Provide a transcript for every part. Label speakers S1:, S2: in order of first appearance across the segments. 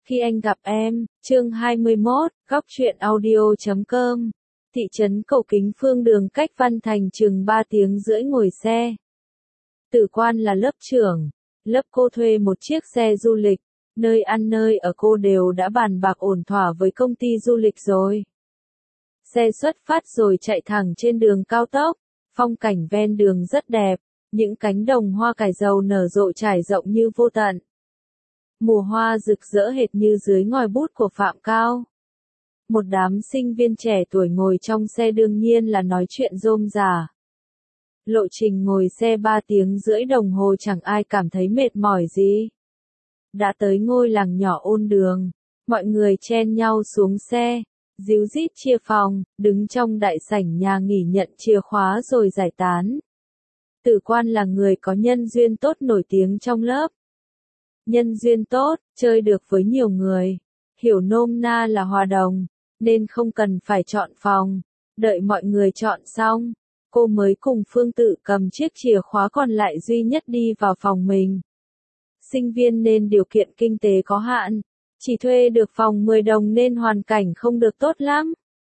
S1: Khi anh gặp em, chương 21, góc truyện audio.com. Thị trấn Cầu Kính Phương đường cách Văn Thành chừng 3 tiếng rưỡi ngồi xe. Tử Quan là lớp trưởng, lớp cô thuê một chiếc xe du lịch, nơi ăn nơi ở cô đều đã bàn bạc ổn thỏa với công ty du lịch rồi. Xe xuất phát rồi chạy thẳng trên đường cao tốc, phong cảnh ven đường rất đẹp, những cánh đồng hoa cải dầu nở rộ trải rộng như vô tận. Mùa hoa rực rỡ hệt như dưới ngòi bút của Phạm Cao. Một đám sinh viên trẻ tuổi ngồi trong xe đương nhiên là nói chuyện rôm rả. Lộ trình ngồi xe 3 tiếng rưỡi đồng hồ chẳng ai cảm thấy mệt mỏi gì. Đã tới ngôi làng nhỏ Ôn Đường, mọi người chen nhau xuống xe, díu dít chia phòng, đứng trong đại sảnh nhà nghỉ nhận chìa khóa rồi giải tán. Tử Quan là người có nhân duyên tốt nổi tiếng trong lớp. Nhân duyên tốt, chơi được với nhiều người, hiểu nôm na là hòa đồng, nên không cần phải chọn phòng. Đợi mọi người chọn xong, cô mới cùng Phương Tự cầm chiếc chìa khóa còn lại duy nhất đi vào phòng mình. Sinh viên nên điều kiện kinh tế có hạn, chỉ thuê được phòng 10 đồng nên hoàn cảnh không được tốt lắm.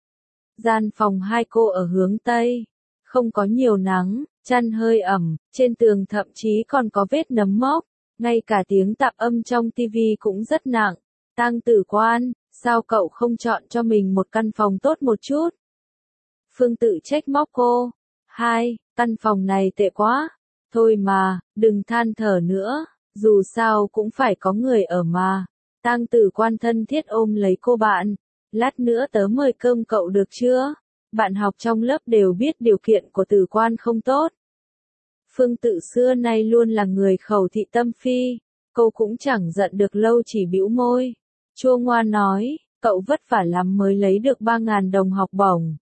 S1: Gian phòng hai cô ở hướng Tây, không có nhiều nắng, chăn hơi ẩm, trên tường thậm chí còn có vết nấm mốc. Ngay cả tiếng tạp âm trong tivi cũng rất nặng. Tang Tử Quan, sao cậu không chọn cho mình một căn phòng tốt một chút? Phương Tự trách móc cô. Căn phòng này tệ quá. Thôi mà, đừng than thở nữa, dù sao cũng phải có người ở mà. Tang Tử Quan thân thiết ôm lấy cô bạn. Lát nữa tớ mời cơm cậu được chưa? Bạn học trong lớp đều biết điều kiện của Tử Quan không tốt. Phương Tự xưa nay luôn là người khẩu thị tâm phi, cô cũng chẳng giận được lâu chỉ bĩu môi. Chua ngoa nói, cậu vất vả lắm mới lấy được 3.000 đồng học bổng.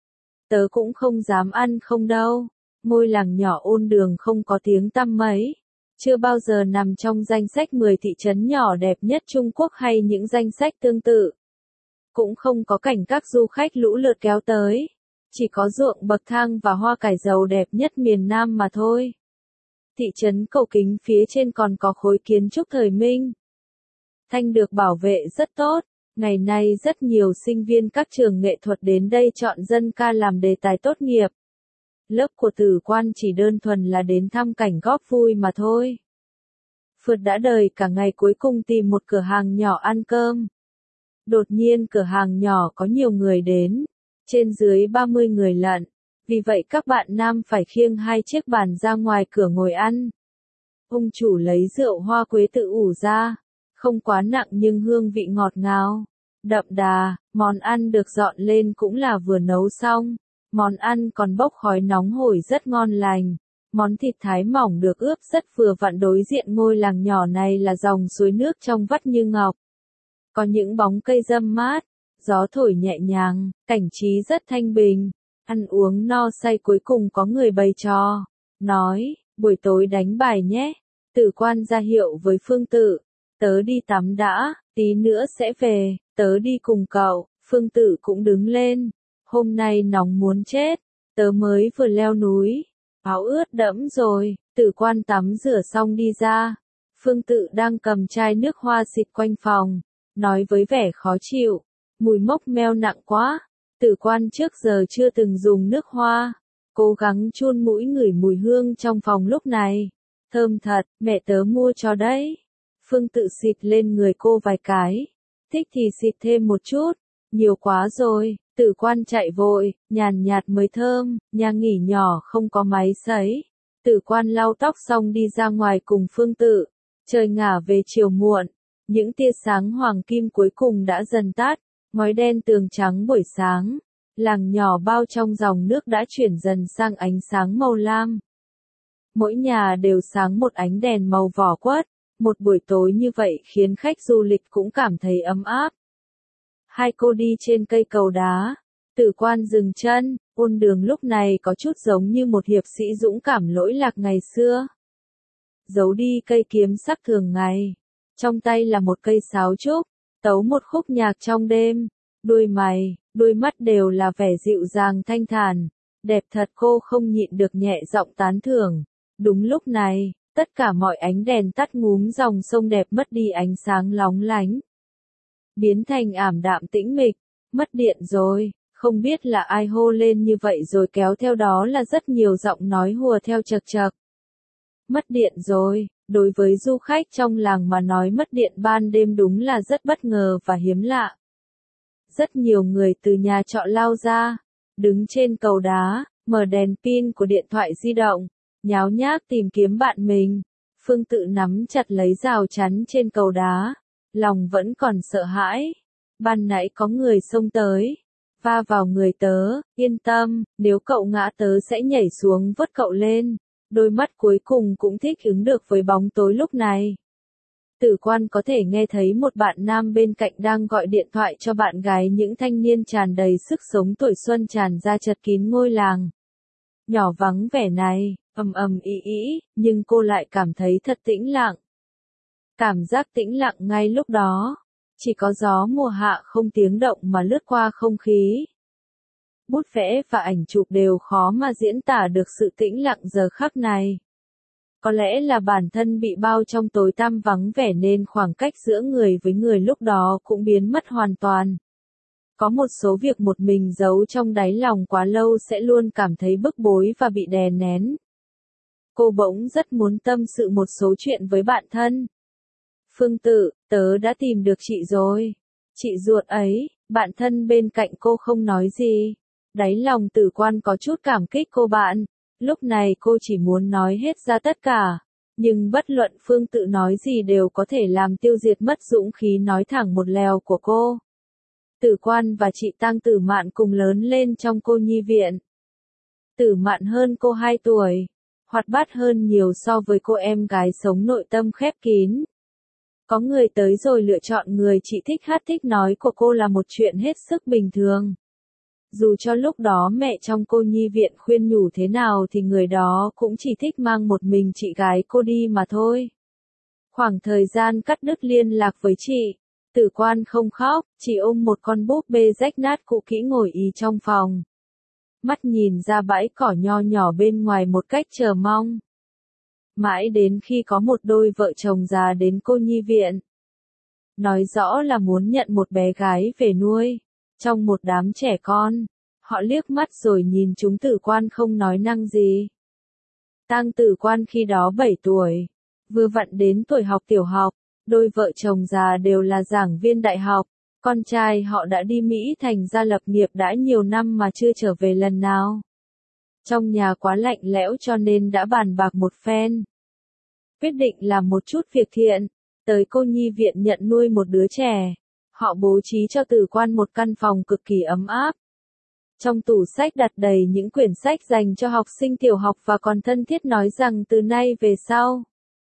S1: Tớ cũng không dám ăn không đâu, ngôi làng nhỏ Ôn Đường không có tiếng tăm mấy, chưa bao giờ nằm trong danh sách 10 thị trấn nhỏ đẹp nhất Trung Quốc hay những danh sách tương tự. Cũng không có cảnh các du khách lũ lượt kéo tới. Chỉ có ruộng bậc thang và hoa cải dầu đẹp nhất miền Nam mà thôi. Thị trấn Cầu Kính phía trên còn có khối kiến trúc thời Minh. Thanh được bảo vệ rất tốt, ngày nay rất nhiều sinh viên các trường nghệ thuật đến đây chọn dân ca làm đề tài tốt nghiệp. Lớp của Tử Quan chỉ đơn thuần là đến thăm cảnh góp vui mà thôi. Phượt đã đời cả ngày cuối cùng tìm một cửa hàng nhỏ ăn cơm. Đột nhiên cửa hàng nhỏ có nhiều người đến. Trên dưới 30 người lận, vì vậy các bạn nam phải khiêng 2 chiếc bàn ra ngoài cửa ngồi ăn. Ông chủ lấy rượu hoa quế tự ủ ra, không quá nặng nhưng hương vị ngọt ngào, đậm đà, món ăn được dọn lên cũng là vừa nấu xong, món ăn còn bốc khói nóng hổi rất ngon lành, món thịt thái mỏng được ướp rất vừa vặn. Đối diện ngôi làng nhỏ này là dòng suối nước trong vắt như ngọc. Có những bóng cây râm mát. Gió thổi nhẹ nhàng, cảnh trí rất thanh bình, ăn uống no say cuối cùng có người bày trò, nói, buổi tối đánh bài nhé. Tử Quan ra hiệu với Phương Tự, tớ đi tắm đã, tí nữa sẽ về, tớ đi cùng cậu. Phương Tự cũng đứng lên, hôm nay nóng muốn chết, tớ mới vừa leo núi, áo ướt đẫm rồi. Tử Quan tắm rửa xong đi ra, Phương Tự đang cầm chai nước hoa xịt quanh phòng, nói với vẻ khó chịu. Mùi mốc meo nặng quá. Tử Quan trước giờ chưa từng dùng nước hoa, cố gắng chun mũi ngửi mùi hương trong phòng lúc này. Thơm thật, mẹ tớ mua cho đấy. Phương Tự xịt lên người cô vài cái. Thích thì xịt thêm một chút, nhiều quá rồi. Tử Quan chạy vội, nhàn nhạt mới thơm, nhà nghỉ nhỏ không có máy sấy. Tử Quan lau tóc xong đi ra ngoài cùng Phương Tự. Trời ngả về chiều muộn, những tia sáng hoàng kim cuối cùng đã dần tắt. Ngói đen tường trắng buổi sáng, làng nhỏ bao trong dòng nước đã chuyển dần sang ánh sáng màu lam. Mỗi nhà đều sáng một ánh đèn màu vỏ quất, một buổi tối như vậy khiến khách du lịch cũng cảm thấy ấm áp. Hai cô đi trên cây cầu đá, Tử Quan dừng chân, Ôn Đường lúc này có chút giống như một hiệp sĩ dũng cảm lỗi lạc ngày xưa. Giấu đi cây kiếm sắc thường ngày, trong tay là một cây sáo trúc. Tấu một khúc nhạc trong đêm, đôi mày, đôi mắt đều là vẻ dịu dàng thanh thản, đẹp thật. Cô không nhịn được nhẹ giọng tán thưởng. Đúng lúc này, tất cả mọi ánh đèn tắt ngúm, dòng sông đẹp mất đi ánh sáng lóng lánh. biến thành ảm đạm tĩnh mịch, mất điện rồi, không biết là ai hô lên như vậy rồi kéo theo đó là rất nhiều giọng nói hùa theo chật chật. Mất điện rồi, đối với du khách trong làng mà nói mất điện ban đêm đúng là rất bất ngờ và hiếm lạ. Rất nhiều người từ nhà trọ lao ra, đứng trên cầu đá, mở đèn pin của điện thoại di động, nháo nhác tìm kiếm bạn mình. Phương Tự nắm chặt lấy rào chắn trên cầu đá, lòng vẫn còn sợ hãi. Ban nãy có người xông tới, va vào người tớ, yên tâm, nếu cậu ngã tớ sẽ nhảy xuống vớt cậu lên. Đôi mắt cuối cùng cũng thích ứng được với bóng tối lúc này. Tử Quan có thể nghe thấy một bạn nam bên cạnh đang gọi điện thoại cho bạn gái, những thanh niên tràn đầy sức sống tuổi xuân tràn ra chật kín ngôi làng. Nhỏ vắng vẻ này, ầm ầm ĩ ĩ, nhưng cô lại cảm thấy thật tĩnh lặng. Cảm giác tĩnh lặng ngay lúc đó, chỉ có gió mùa hạ không tiếng động mà lướt qua không khí. Bút vẽ và ảnh chụp đều khó mà diễn tả được sự tĩnh lặng giờ khắc này. Có lẽ là bản thân bị bao trong tối tăm vắng vẻ nên khoảng cách giữa người với người lúc đó cũng biến mất hoàn toàn. Có một số việc một mình giấu trong đáy lòng quá lâu sẽ luôn cảm thấy bức bối và bị đè nén. Cô bỗng rất muốn tâm sự một số chuyện với bạn thân. Phương Tự, tớ đã tìm được chị rồi. Chị ruột ấy, bạn thân bên cạnh cô không nói gì. Đáy lòng Tử Quan có chút cảm kích cô bạn. Lúc này cô chỉ muốn nói hết ra tất cả. Nhưng bất luận Phương Tự nói gì đều có thể làm tiêu diệt mất dũng khí nói thẳng một lèo của cô. Tử Quan và chị Tăng Tử Mạn cùng lớn lên trong cô nhi viện. Tử Mạn hơn cô 2 tuổi, hoạt bát hơn nhiều so với cô em gái sống nội tâm khép kín. Có người tới rồi lựa chọn người chị thích hát thích nói của cô là một chuyện hết sức bình thường. Dù cho lúc đó mẹ trong cô nhi viện khuyên nhủ thế nào thì người đó cũng chỉ thích mang một mình chị gái cô đi mà thôi. Khoảng thời gian cắt đứt liên lạc với chị, Tử Quan không khóc, chỉ ôm một con búp bê rách nát cũ kỹ ngồi ì trong phòng. Mắt nhìn ra bãi cỏ nho nhỏ bên ngoài một cách chờ mong. Mãi đến khi có một đôi vợ chồng già đến cô nhi viện. Nói rõ là muốn nhận một bé gái về nuôi. Trong một đám trẻ con, họ liếc mắt rồi nhìn chúng. Tử Quan không nói năng gì. Tăng Tử Quan khi đó 7 tuổi, vừa vặn đến tuổi học tiểu học, đôi vợ chồng già đều là giảng viên đại học, con trai họ đã đi Mỹ thành ra lập nghiệp đã nhiều năm mà chưa trở về lần nào. Trong nhà quá lạnh lẽo cho nên đã bàn bạc một phen. Quyết định làm một chút việc thiện, tới cô nhi viện nhận nuôi một đứa trẻ. Họ bố trí cho Tử Quan một căn phòng cực kỳ ấm áp. Trong tủ sách đặt đầy những quyển sách dành cho học sinh tiểu học và còn thân thiết nói rằng từ nay về sau,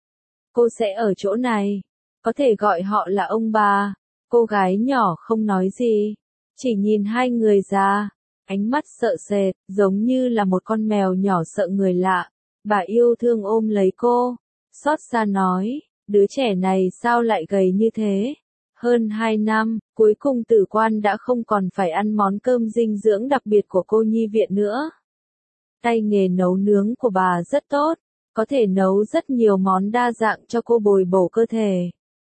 S1: cô sẽ ở chỗ này. Có thể gọi họ là ông bà. Cô gái nhỏ không nói gì, chỉ nhìn hai người già, ánh mắt sợ sệt, giống như là một con mèo nhỏ sợ người lạ. Bà yêu thương ôm lấy cô, xót xa nói, đứa trẻ này sao lại gầy như thế? Hơn 2 năm, cuối cùng Tử Quan đã không còn phải ăn món cơm dinh dưỡng đặc biệt của cô nhi viện nữa. Tay nghề nấu nướng của bà rất tốt, có thể nấu rất nhiều món đa dạng cho cô bồi bổ cơ thể.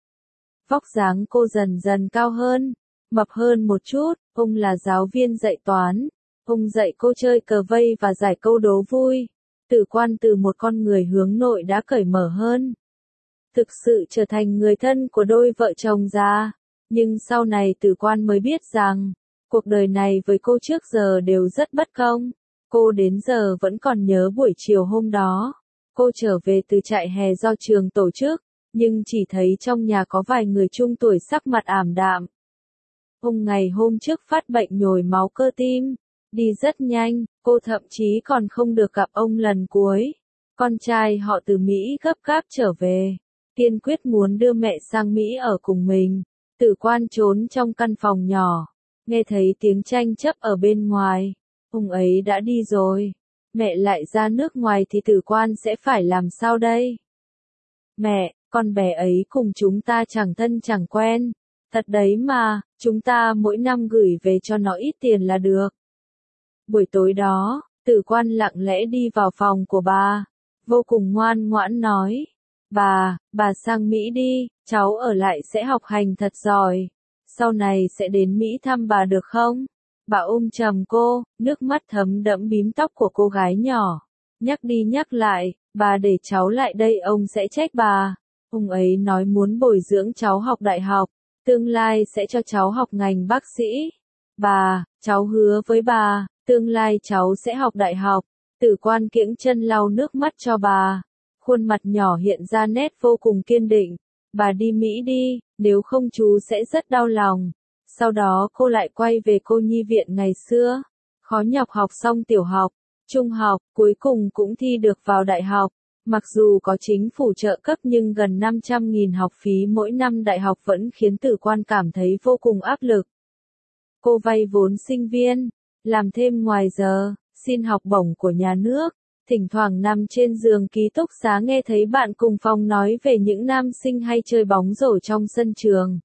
S1: Vóc dáng cô dần dần cao hơn, mập hơn một chút. Ông là giáo viên dạy toán, ông dạy cô chơi cờ vây và giải câu đố vui. Tử Quan từ một con người hướng nội đã cởi mở hơn, thực sự trở thành người thân của đôi vợ chồng già. Nhưng sau này Tử Quan mới biết rằng, cuộc đời này với cô trước giờ đều rất bất công. Cô đến giờ vẫn còn nhớ buổi chiều hôm đó. Cô trở về từ trại hè do trường tổ chức, nhưng chỉ thấy trong nhà có vài người trung tuổi sắc mặt ảm đạm. Ông ngày hôm trước phát bệnh nhồi máu cơ tim, đi rất nhanh, cô thậm chí còn không được gặp ông lần cuối. Con trai họ từ Mỹ gấp gáp trở về, kiên quyết muốn đưa mẹ sang Mỹ ở cùng mình. Tử Quan trốn trong căn phòng nhỏ, nghe thấy tiếng tranh chấp ở bên ngoài. Ông ấy đã đi rồi, mẹ lại ra nước ngoài thì Tử Quan sẽ phải làm sao đây? Mẹ, con bé ấy cùng chúng ta chẳng thân chẳng quen. Thật đấy mà, chúng ta mỗi năm gửi về cho nó ít tiền là được. Buổi tối đó, Tử Quan lặng lẽ đi vào phòng của bà, vô cùng ngoan ngoãn nói. Bà sang Mỹ đi, cháu ở lại sẽ học hành thật giỏi. Sau này sẽ đến Mỹ thăm bà được không? Bà ôm chầm cô, nước mắt thấm đẫm bím tóc của cô gái nhỏ. Nhắc đi nhắc lại, bà để cháu lại đây ông sẽ trách bà. Ông ấy nói muốn bồi dưỡng cháu học đại học, tương lai sẽ cho cháu học ngành bác sĩ. Bà, cháu hứa với bà, tương lai cháu sẽ học đại học. Tử Quan kiễng chân lau nước mắt cho bà. Khuôn mặt nhỏ hiện ra nét vô cùng kiên định. Bà đi Mỹ đi, nếu không chú sẽ rất đau lòng. Sau đó cô lại quay về cô nhi viện ngày xưa. Khó nhọc học xong tiểu học, trung học, cuối cùng cũng thi được vào đại học. Mặc dù có chính phủ trợ cấp nhưng gần 500.000 học phí mỗi năm đại học vẫn khiến Tử Quan cảm thấy vô cùng áp lực. Cô vay vốn sinh viên, làm thêm ngoài giờ, xin học bổng của nhà nước. Thỉnh thoảng nằm trên giường ký túc xá nghe thấy bạn cùng phòng nói về những nam sinh hay chơi bóng rổ trong sân trường.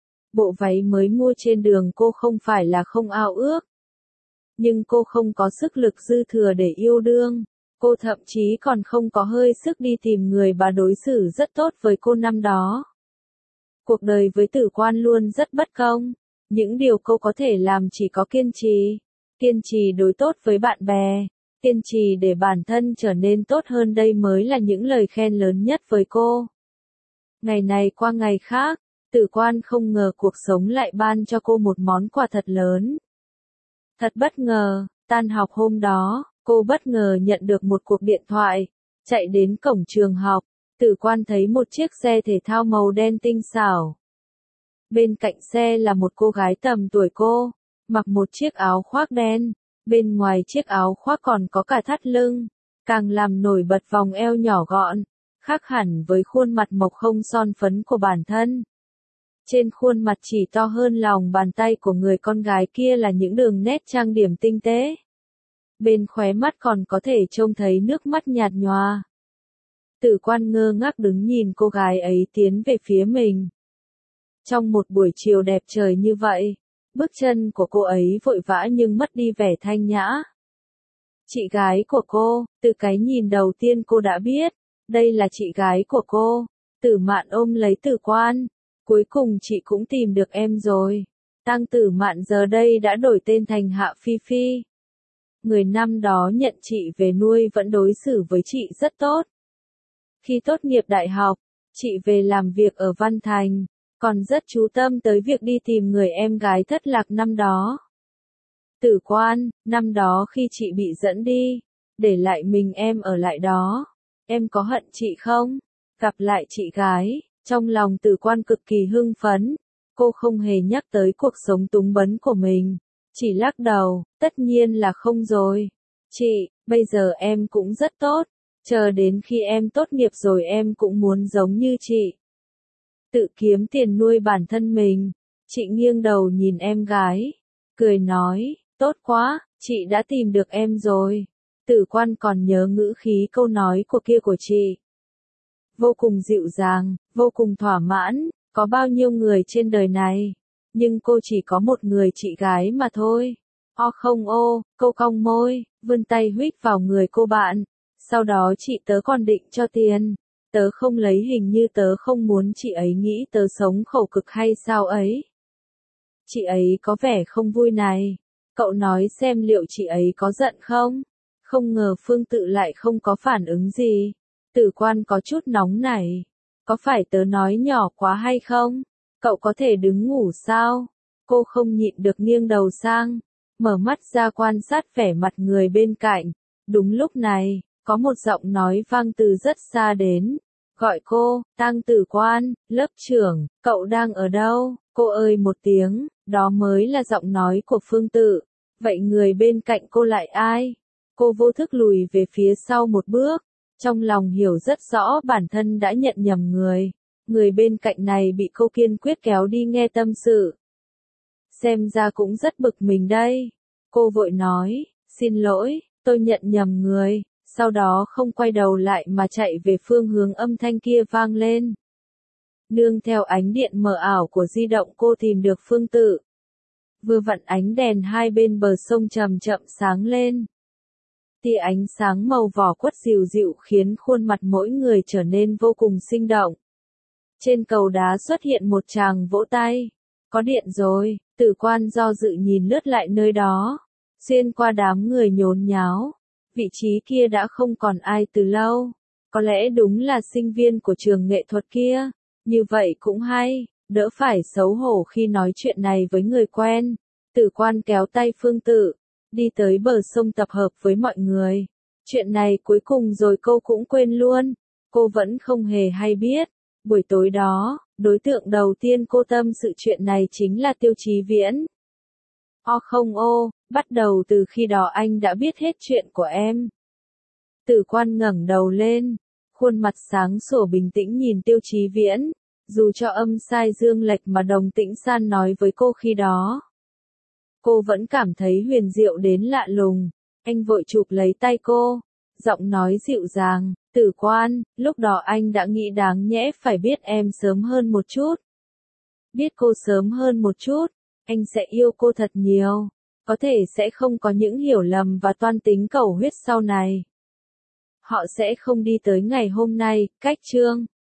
S1: Bộ váy mới mua trên đường cô không phải là không ao ước. Nhưng cô không có sức lực dư thừa để yêu đương. Cô thậm chí còn không có hơi sức đi tìm người bà đối xử rất tốt với cô năm đó. Cuộc đời với Tử Quan luôn rất bất công. Những điều cô có thể làm chỉ có kiên trì. Kiên trì đối tốt với bạn bè. Kiên trì để bản thân trở nên tốt hơn, đây mới là những lời khen lớn nhất với cô. Ngày này qua ngày khác, Tử Quan không ngờ cuộc sống lại ban cho cô một món quà thật lớn. Thật bất ngờ, tan học hôm đó, cô bất ngờ nhận được một cuộc điện thoại. Chạy đến cổng trường học, Tử Quan thấy một chiếc xe thể thao màu đen tinh xảo. Bên cạnh xe là một cô gái tầm tuổi cô, mặc một chiếc áo khoác đen. Bên ngoài chiếc áo khoác còn có cả thắt lưng, càng làm nổi bật vòng eo nhỏ gọn, khác hẳn với khuôn mặt mộc không son phấn của bản thân. Trên khuôn mặt chỉ to hơn lòng bàn tay của người con gái kia là những đường nét trang điểm tinh tế. Bên khóe mắt còn có thể trông thấy nước mắt nhạt nhòa. Tử Quan ngơ ngác đứng nhìn cô gái ấy tiến về phía mình. Trong một buổi chiều đẹp trời như vậy, bước chân của cô ấy vội vã nhưng mất đi vẻ thanh nhã. Chị gái của cô, từ cái nhìn đầu tiên cô đã biết, đây là chị gái của cô. Tử Mạn ôm lấy Tử Quan. Cuối cùng chị cũng tìm được em rồi. Tang Tử Mạn giờ đây đã đổi tên thành Hạ Phi Phi. Người năm đó nhận chị về nuôi vẫn đối xử với chị rất tốt. Khi tốt nghiệp đại học, chị về làm việc ở Văn Thành, còn rất chú tâm tới việc đi tìm người em gái thất lạc năm đó. Tử Quan, năm đó khi chị bị dẫn đi, để lại mình em ở lại đó, em có hận chị không? Gặp lại chị gái, trong lòng Tử Quan cực kỳ hưng phấn, cô không hề nhắc tới cuộc sống túng bấn của mình, chỉ lắc đầu, tất nhiên là không rồi. Chị, bây giờ em cũng rất tốt, chờ đến khi em tốt nghiệp rồi em cũng muốn giống như chị. Tự kiếm tiền nuôi bản thân mình. Chị nghiêng đầu nhìn em gái, cười nói, tốt quá, chị đã tìm được em rồi. Tử Quan còn nhớ ngữ khí câu nói của chị. Vô cùng dịu dàng, vô cùng thỏa mãn, có bao nhiêu người trên đời này, nhưng cô chỉ có một người chị gái mà thôi. O không ô, cô cong môi, vươn tay huých vào người cô bạn. Sau đó chị tớ còn định cho tiền. Tớ không lấy, hình như tớ không muốn chị ấy nghĩ tớ sống khổ cực hay sao ấy. Chị ấy có vẻ không vui này. Cậu nói xem liệu chị ấy có giận không? Không ngờ Phương Tự lại không có phản ứng gì. Tử Quan có chút nóng nảy. Có phải tớ nói nhỏ quá hay không? Cậu có thể đứng ngủ sao? Cô không nhịn được nghiêng đầu sang, mở mắt ra quan sát vẻ mặt người bên cạnh. Đúng lúc này, có một giọng nói vang từ rất xa đến. Gọi cô, Tang Tử Quan, lớp trưởng, cậu đang ở đâu? Cô ơi một tiếng, đó mới là giọng nói của Phương Tự. Vậy người bên cạnh cô lại ai? Cô vô thức lùi về phía sau một bước. Trong lòng hiểu rất rõ bản thân đã nhận nhầm người. Người bên cạnh này bị cô kiên quyết kéo đi nghe tâm sự. Xem ra cũng rất bực mình đây. Cô vội nói, xin lỗi, tôi nhận nhầm người. Sau đó không quay đầu lại mà chạy về phương hướng âm thanh kia vang lên. Nương theo ánh điện mờ ảo của di động cô tìm được Phương Tự. Vừa vặn ánh đèn hai bên bờ sông chậm chậm sáng lên. Tia ánh sáng màu vỏ quất dịu dịu khiến khuôn mặt mỗi người trở nên vô cùng sinh động. Trên cầu đá xuất hiện một chàng vỗ tay. Có điện rồi, Tử Quan do dự nhìn lướt lại nơi đó. Xuyên qua đám người nhốn nháo. Vị trí kia đã không còn ai từ lâu. Có lẽ đúng là sinh viên của trường nghệ thuật kia. Như vậy cũng hay, đỡ phải xấu hổ khi nói chuyện này với người quen. Tử Quan kéo tay Phương Tử, đi tới bờ sông tập hợp với mọi người. Chuyện này cuối cùng rồi cô cũng quên luôn. Cô vẫn không hề hay biết. Buổi tối đó, đối tượng đầu tiên cô tâm sự chuyện này chính là Tiêu Chí Viễn. Không bắt đầu từ khi đó anh đã biết hết chuyện của em. Tử Quan ngẩng đầu lên, khuôn mặt sáng sủa bình tĩnh nhìn Tiêu Chí Viễn, dù cho âm sai dương lệch mà Đồng Tĩnh San nói với cô khi đó. Cô vẫn cảm thấy huyền diệu đến lạ lùng. Anh vội chụp lấy tay cô, giọng nói dịu dàng, Tử Quan, lúc đó anh đã nghĩ đáng nhẽ phải biết em sớm hơn một chút. Biết cô sớm hơn một chút, anh sẽ yêu cô thật nhiều. Có thể sẽ không có những hiểu lầm và toan tính cầu huyết sau này. Họ sẽ không đi tới ngày hôm nay, cách chương.